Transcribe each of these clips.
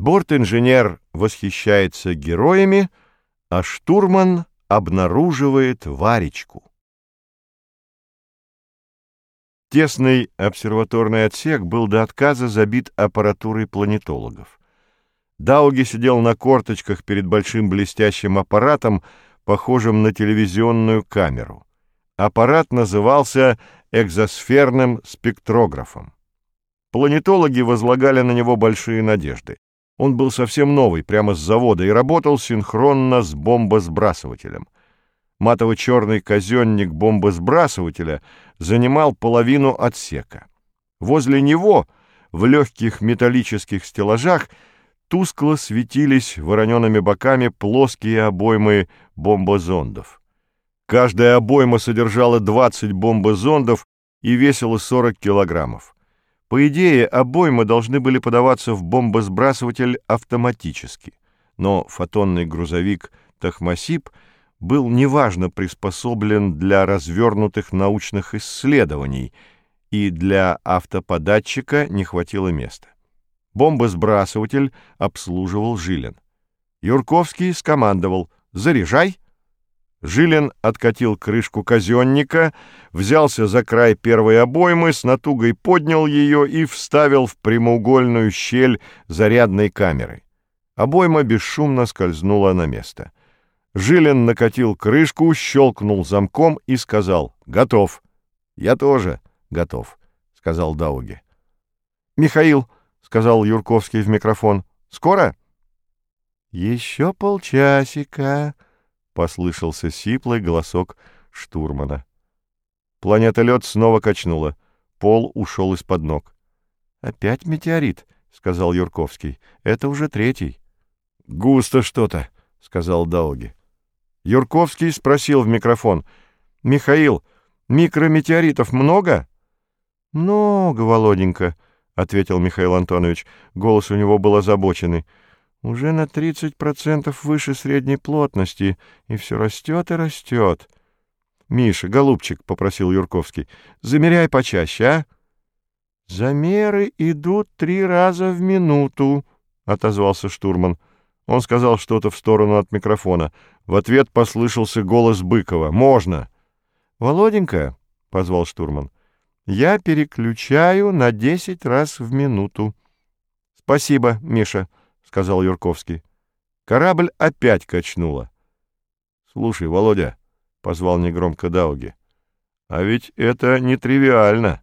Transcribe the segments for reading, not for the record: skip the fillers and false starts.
Борт-инженер восхищается героями, а штурман обнаруживает Варечку. Тесный обсерваторный отсек был до отказа забит аппаратурой планетологов. Дауги сидел на корточках перед большим блестящим аппаратом, похожим на телевизионную камеру. Аппарат назывался экзосферным спектрографом. Планетологи возлагали на него большие надежды. Он был совсем новый, прямо с завода, и работал синхронно с бомбосбрасывателем. Матово-черный казенник бомбосбрасывателя занимал половину отсека. Возле него, в легких металлических стеллажах, тускло светились воронеными боками плоские обоймы бомбозондов. Каждая обойма содержала 20 бомбозондов и весила 40 килограммов. По идее, обоймы должны были подаваться в бомбосбрасыватель автоматически, но фотонный грузовик «Тахмасиб» был неважно приспособлен для развернутых научных исследований, и для автоподатчика не хватило места. Бомбосбрасыватель обслуживал Жилин. Юрковский скомандовал «Заряжай!». Жилин откатил крышку казенника, взялся за край первой обоймы, с натугой поднял ее и вставил в прямоугольную щель зарядной камеры. Обойма бесшумно скользнула на место. Жилин накатил крышку, щелкнул замком и сказал «Готов». «Я тоже готов», — сказал Дауги. «Михаил», — сказал Юрковский в микрофон, — «скоро?» «Еще полчасика», — послышался сиплый голосок штурмана. Планета-лед снова качнула. Пол ушел из-под ног. «Опять метеорит», — сказал Юрковский. «Это уже третий». «Густо что-то», — сказал Дауги. Юрковский спросил в микрофон. «Михаил, микрометеоритов много?» «Много, Володенька», — ответил Михаил Антонович. Голос у него был озабоченный. «Уже на 30% выше средней плотности, и все растет и растет». «Миша, голубчик», — попросил Юрковский, — «замеряй почаще, а?» «Замеры идут 3 раза в минуту», — отозвался штурман. Он сказал что-то в сторону от микрофона. В ответ послышался голос Быкова. «Можно!» «Володенька», — позвал штурман, — «я переключаю на 10 раз в минуту». «Спасибо, Миша», — сказал Юрковский. Корабль опять качнуло. «Слушай, Володя», — позвал негромко Дауги, — «а ведь это нетривиально».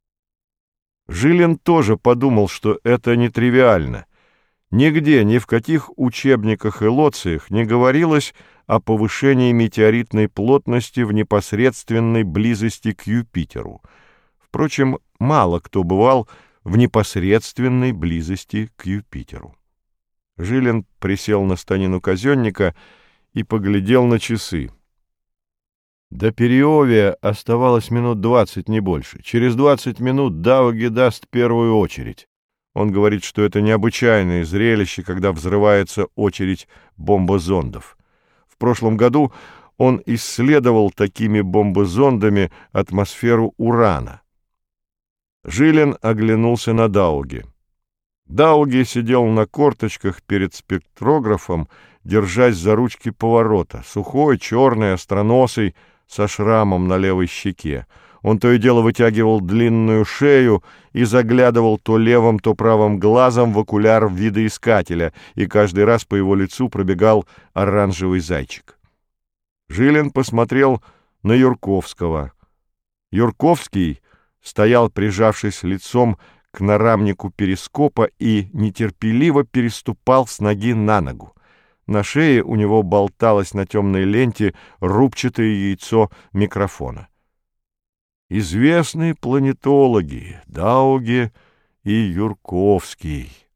Жилин тоже подумал, что это нетривиально. Нигде, ни в каких учебниках и лоциях не говорилось о повышении метеоритной плотности в непосредственной близости к Юпитеру. Впрочем, мало кто бывал в непосредственной близости к Юпитеру. Жилин присел на станину казенника и поглядел на часы. До Периовия оставалось минут 20, не больше. Через 20 минут Дауги даст первую очередь. Он говорит, что это необычайное зрелище, когда взрывается очередь бомбозондов. В прошлом году он исследовал такими бомбозондами атмосферу Урана. Жилин оглянулся на Дауги. Дауги сидел на корточках перед спектрографом, держась за ручки поворота, сухой, черный, остроносый, со шрамом на левой щеке. Он то и дело вытягивал длинную шею и заглядывал то левым, то правым глазом в окуляр видоискателя, и каждый раз по его лицу пробегал оранжевый зайчик. Жилин посмотрел на Юрковского. Юрковский стоял, прижавшись лицом к нарамнику перископа, и нетерпеливо переступал с ноги на ногу. На шее у него болталось на темной ленте рубчатое яйцо микрофона. Известные планетологи Дауги и Юрковский.